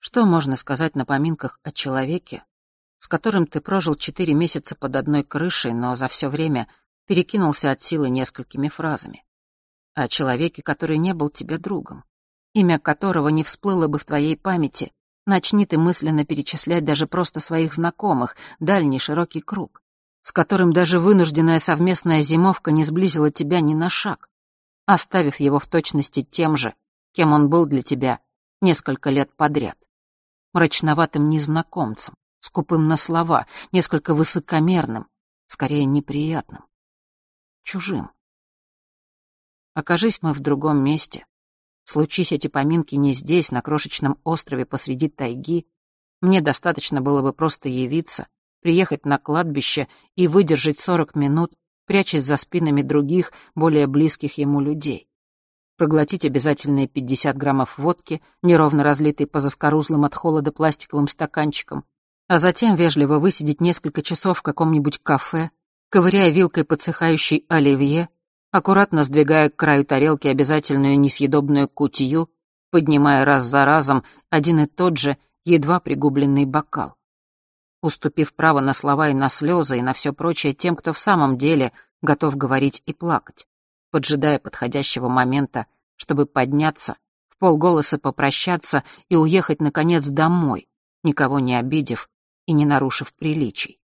Что можно сказать на поминках о человеке, с которым ты прожил 4 месяца под одной крышей, но за все время перекинулся от силы несколькими фразами? О человеке, который не был тебе другом, имя которого не всплыло бы в твоей памяти, начни ты мысленно перечислять даже просто своих знакомых, дальний широкий круг, с которым даже вынужденная совместная зимовка не сблизила тебя ни на шаг, оставив его в точности тем же, кем он был для тебя несколько лет подряд. Мрачноватым незнакомцем, скупым на слова, несколько высокомерным, скорее неприятным, чужим. Окажись мы в другом месте, случись эти поминки не здесь, на крошечном острове посреди тайги, мне достаточно было бы просто явиться, приехать на кладбище и выдержать 40 минут, прячась за спинами других, более близких ему людей. Проглотить обязательные 50 граммов водки, неровно разлитой по заскорузлым от холода пластиковым стаканчикам, а затем вежливо высидеть несколько часов в каком-нибудь кафе, ковыряя вилкой подсыхающий оливье, аккуратно сдвигая к краю тарелки обязательную несъедобную кутью, поднимая раз за разом один и тот же, едва пригубленный бокал. Уступив право на слова и на слезы, и на все прочее тем, кто в самом деле готов говорить и плакать, поджидая подходящего момента, чтобы подняться, вполголоса попрощаться и уехать, наконец, домой, никого не обидев и не нарушив приличий.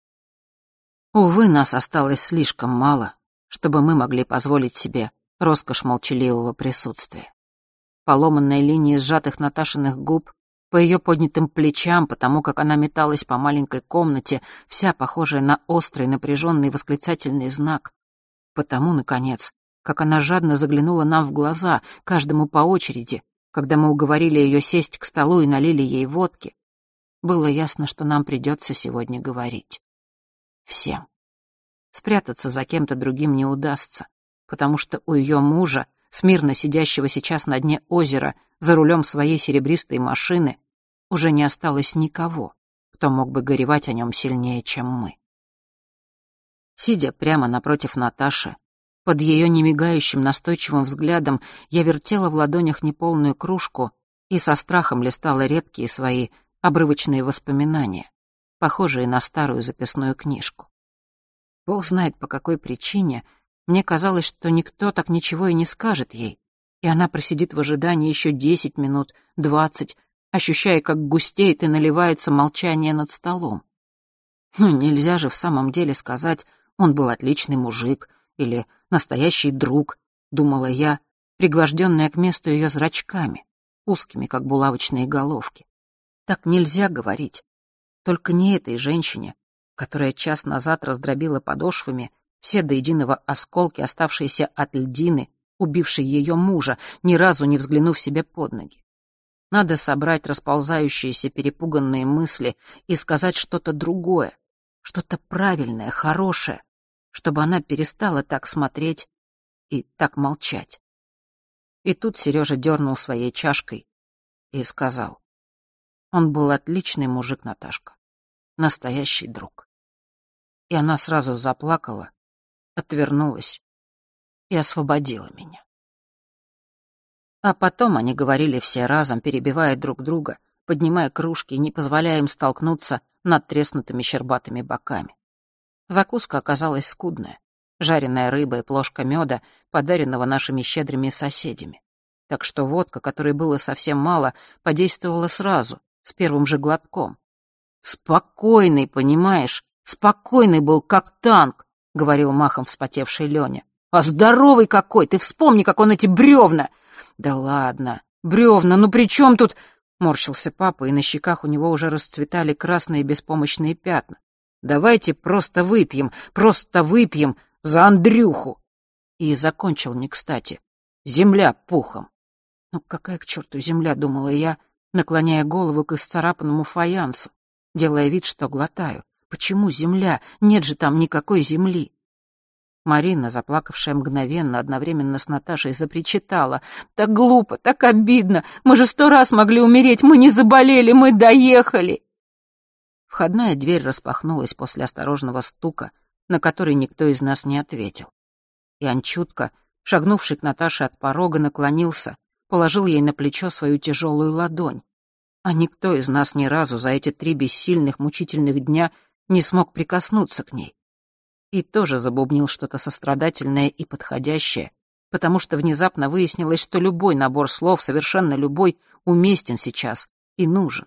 Увы, нас осталось слишком мало, чтобы мы могли позволить себе роскошь молчаливого присутствия. Поломанные линии сжатых Наташиных губ, по ее поднятым плечам, потому как она металась по маленькой комнате, вся похожая на острый напряженный восклицательный знак, потому, наконец, как она жадно заглянула нам в глаза, каждому по очереди, когда мы уговорили ее сесть к столу и налили ей водки, было ясно, что нам придется сегодня говорить. Всем. Спрятаться за кем-то другим не удастся, потому что у ее мужа, смирно сидящего сейчас на дне озера за рулем своей серебристой машины, уже не осталось никого, кто мог бы горевать о нем сильнее, чем мы. Сидя прямо напротив Наташи, под ее немигающим настойчивым взглядом, я вертела в ладонях неполную кружку и со страхом листала редкие свои обрывочные воспоминания, похожие на старую записную книжку. Бог знает, по какой причине, мне казалось, что никто так ничего и не скажет ей, и она просидит в ожидании еще 10 минут, 20, ощущая, как густеет и наливается молчание над столом. Ну, нельзя же в самом деле сказать, он был отличный мужик или настоящий друг, думала я, пригвожденная к месту ее зрачками, узкими, как булавочные головки. Так нельзя говорить. Только не этой женщине, которая час назад раздробила подошвами все до единого осколки, оставшиеся от льдины, убившей ее мужа, ни разу не взглянув себе под ноги. Надо собрать расползающиеся перепуганные мысли и сказать что-то другое, что-то правильное, хорошее, чтобы она перестала так смотреть и так молчать. И тут Сережа дернул своей чашкой и сказал: «Он был отличный мужик, Наташка, настоящий друг». И она сразу заплакала, отвернулась и освободила меня. А потом они говорили все разом, перебивая друг друга, поднимая кружки и не позволяя им столкнуться над треснутыми щербатыми боками. Закуска оказалась скудная. Жареная рыба и плошка меда, подаренного нашими щедрыми соседями. Так что водка, которой было совсем мало, подействовала сразу, с первым же глотком. «Спокойный, понимаешь? Спокойный был, как танк», — говорил махом вспотевший Леня. «А здоровый какой! Ты вспомни, как он эти бревна!» «Да ладно, бревна, ну при чем тут...» — морщился папа, и на щеках у него уже расцветали красные беспомощные пятна. «Давайте просто выпьем за Андрюху!» И закончил не кстати. «Земля пухом!» «Ну какая к черту земля?» — думала я, наклоняя голову к исцарапанному фаянсу, делая вид, что глотаю. «Почему земля? Нет же там никакой земли!» Марина, заплакавшая мгновенно, одновременно с Наташей, запричитала: «Так глупо, так обидно! Мы же 100 раз могли умереть! Мы не заболели, мы доехали!» Входная дверь распахнулась после осторожного стука, на который никто из нас не ответил. И Анчутка, шагнувший к Наташе от порога, наклонился, положил ей на плечо свою тяжелую ладонь. А никто из нас ни разу за эти 3 бессильных, мучительных дня не смог прикоснуться к ней. И тоже забубнил что-то сострадательное и подходящее, потому что внезапно выяснилось, что любой набор слов, совершенно любой, уместен сейчас и нужен.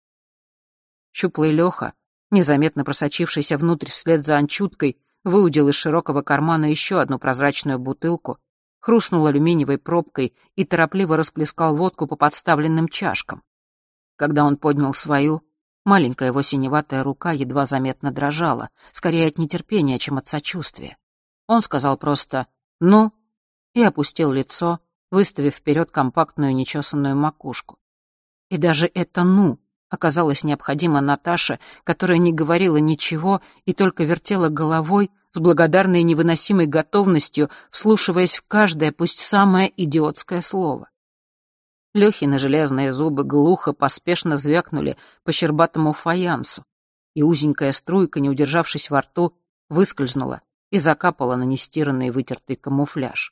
Щуплый Лёха, незаметно просочившийся внутрь вслед за Анчуткой, выудил из широкого кармана еще одну прозрачную бутылку, хрустнул алюминиевой пробкой и торопливо расплескал водку по подставленным чашкам. Когда он поднял свою, маленькая его синеватая рука едва заметно дрожала, скорее от нетерпения, чем от сочувствия. Он сказал просто «ну» и опустил лицо, выставив вперед компактную нечесанную макушку. И даже это «ну» оказалось необходимо Наташе, которая не говорила ничего и только вертела головой с благодарной и невыносимой готовностью, вслушиваясь в каждое, пусть самое идиотское слово. Лёхины железные зубы глухо, поспешно звякнули по щербатому фаянсу, и узенькая струйка, не удержавшись во рту, выскользнула и закапала на нестиранный вытертый камуфляж.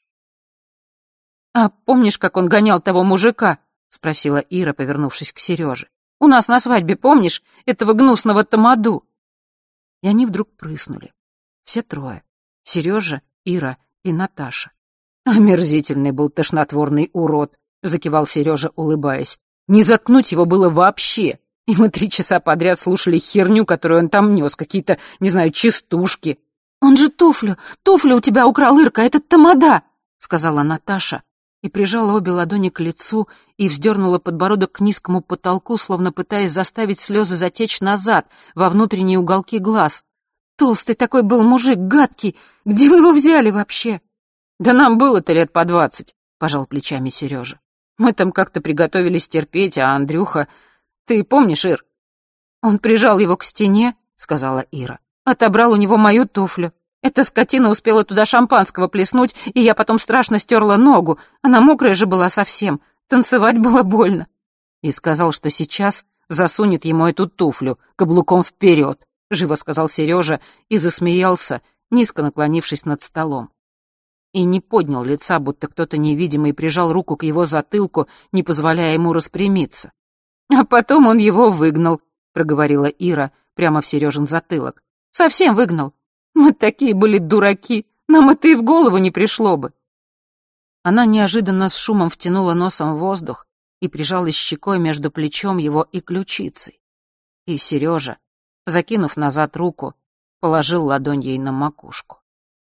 «А помнишь, как он гонял того мужика?» — спросила Ира, повернувшись к Серёже. «У нас на свадьбе, помнишь, этого гнусного тамаду?» И они вдруг прыснули. Все трое. Серёжа, Ира и Наташа. «Омерзительный был тошнотворный урод», — закивал Серёжа, улыбаясь. «Не заткнуть его было вообще. И мы 3 часа подряд слушали херню, которую он там нёс, какие-то, не знаю, частушки». «Он же туфлю у тебя украл, Ирка, этот тамада», — сказала Наташа и прижала обе ладони к лицу и вздернула подбородок к низкому потолку, словно пытаясь заставить слезы затечь назад, во внутренние уголки глаз. «Толстый такой был мужик, гадкий. Где вы его взяли вообще?» «Да нам было-то лет по 20», — пожал плечами Сережа. «Мы там как-то приготовились терпеть, а Андрюха... Ты помнишь, Ир?» «Он прижал его к стене», — сказала Ира. «Отобрал у него мою туфлю. Эта скотина успела туда шампанского плеснуть, и я потом страшно стерла ногу. Она мокрая же была совсем. Танцевать было больно». И сказал, что сейчас засунет ему эту туфлю каблуком вперед, живо сказал Сережа и засмеялся, низко наклонившись над столом. И не поднял лица, будто кто-то невидимый прижал руку к его затылку, не позволяя ему распрямиться. «А потом он его выгнал», — проговорила Ира прямо в Сережин затылок. «Совсем выгнал. Мы такие были дураки, нам это и в голову не пришло бы». Она неожиданно с шумом втянула носом воздух и прижалась щекой между плечом его и ключицей. И Сережа, закинув назад руку, положил ладонь ей на макушку.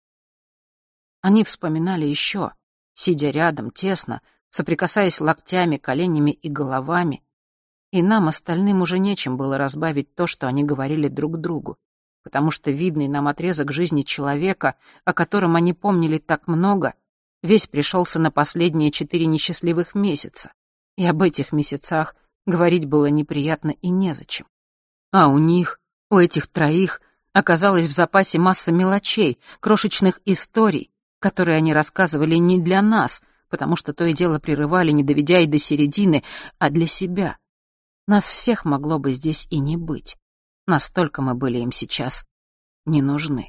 Они вспоминали еще, сидя рядом, тесно, соприкасаясь локтями, коленями и головами, и нам, остальным, уже нечем было разбавить то, что они говорили друг другу, потому что видный нам отрезок жизни человека, о котором они помнили так много, весь пришелся на последние 4 несчастливых месяца, и об этих месяцах говорить было неприятно и незачем. А у них, у этих троих, оказалась в запасе масса мелочей, крошечных историй, которые они рассказывали не для нас, потому что то и дело прерывали, не доведя и до середины, а для себя. Нас всех могло бы здесь и не быть. Настолько мы были им сейчас не нужны.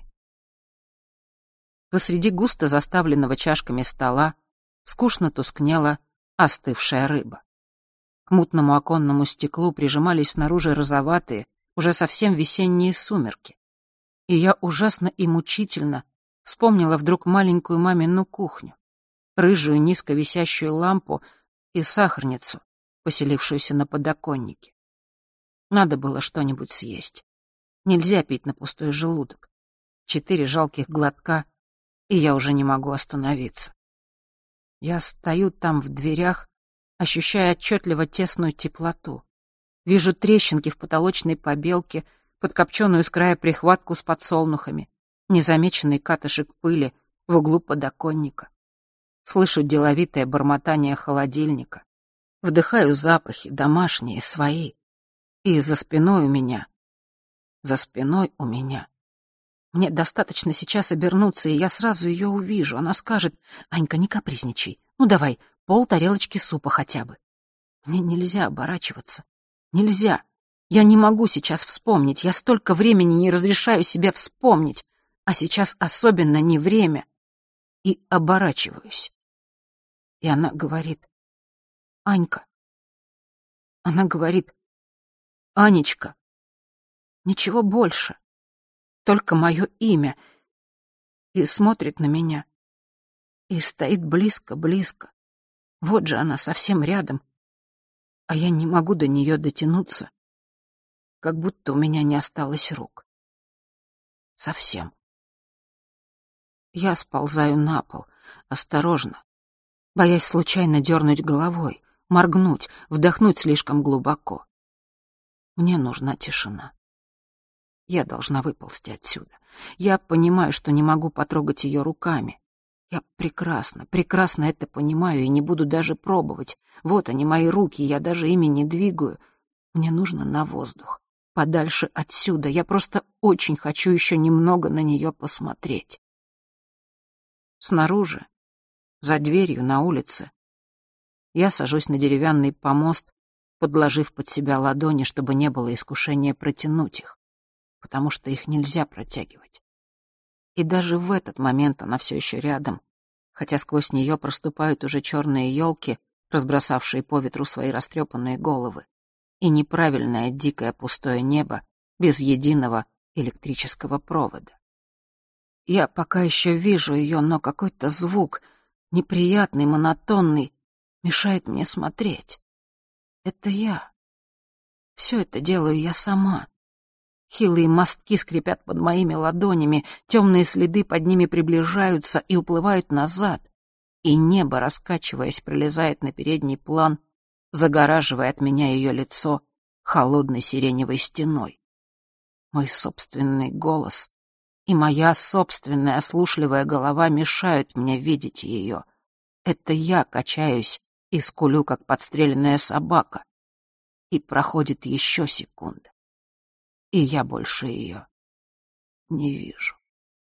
Посреди густо заставленного чашками стола скучно тускнела остывшая рыба. К мутному оконному стеклу прижимались снаружи розоватые, уже совсем весенние сумерки. И я ужасно и мучительно вспомнила вдруг маленькую мамину кухню, рыжую низко висящую лампу и сахарницу, поселившуюся на подоконнике. Надо было что-нибудь съесть. Нельзя пить на пустой желудок. 4 жалких глотка, и я уже не могу остановиться. Я стою там в дверях, ощущая отчетливо тесную теплоту. Вижу трещинки в потолочной побелке, подкопченную с края прихватку с подсолнухами, незамеченный катышек пыли в углу подоконника. Слышу деловитое бормотание холодильника. Вдыхаю запахи, домашние, свои. И за спиной у меня. Мне достаточно сейчас обернуться, и я сразу ее увижу. Она скажет: «Анька, не капризничай. Ну давай, пол-тарелочки супа хотя бы». Мне нельзя оборачиваться. Нельзя. Я не могу сейчас вспомнить. Я столько времени не разрешаю себе вспомнить. А сейчас особенно не время. И оборачиваюсь. И она говорит: «Анька». Она говорит: Анечка. Ничего больше. Только мое имя. И смотрит на меня. И стоит близко-близко. Вот же она, совсем рядом. А я не могу до нее дотянуться. Как будто у меня не осталось рук. Совсем. Я сползаю на пол, осторожно, боясь случайно дернуть головой, моргнуть, вдохнуть слишком глубоко. Мне нужна тишина. Я должна выползти отсюда. Я понимаю, что не могу потрогать ее руками. Я прекрасно, прекрасно это понимаю и не буду даже пробовать. Вот они, мои руки, я даже ими не двигаю. Мне нужно на воздух, подальше отсюда. Я просто очень хочу еще немного на нее посмотреть. Снаружи, за дверью на улице, я сажусь на деревянный помост, подложив под себя ладони, чтобы не было искушения протянуть их, потому что их нельзя протягивать. И даже в этот момент она все еще рядом, хотя сквозь нее проступают уже черные елки, разбросавшие по ветру свои растрепанные головы, и неправильное дикое пустое небо без единого электрического провода. Я пока еще вижу ее, но какой-то звук, неприятный, монотонный, мешает мне смотреть. Это я. Все это делаю я сама. Хилые мостки скрипят под моими ладонями, темные следы под ними приближаются и уплывают назад, и небо, раскачиваясь, пролезает на передний план, загораживая от меня ее лицо холодной сиреневой стеной. Мой собственный голос и моя собственная ослушливая голова мешают мне видеть ее. Это я качаюсь и скулю, как подстреленная собака. И проходит еще секунда, и я больше ее не вижу.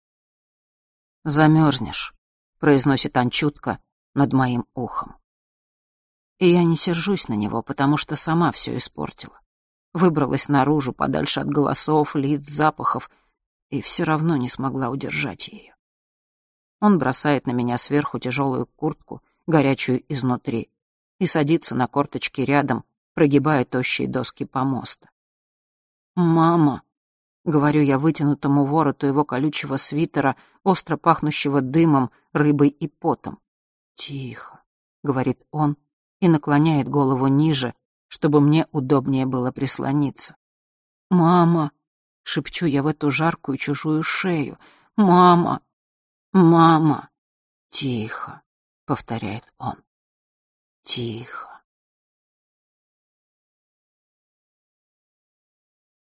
«Замерзнешь», — произносит он чутко над моим ухом. И я не сержусь на него, потому что сама все испортила. Выбралась наружу, подальше от голосов, лиц, запахов, и все равно не смогла удержать ее. Он бросает на меня сверху тяжелую куртку, горячую изнутри, и садится на корточки рядом, прогибая тощие доски помоста. «Мама», — говорю я вытянутому вороту его колючего свитера, остро пахнущего дымом, рыбой и потом. «Тихо», — говорит он и наклоняет голову ниже, чтобы мне удобнее было прислониться. «Мама», — шепчу я в эту жаркую чужую шею. «Мама! Мама!» «Тихо!» — повторяет он. «Тихо!»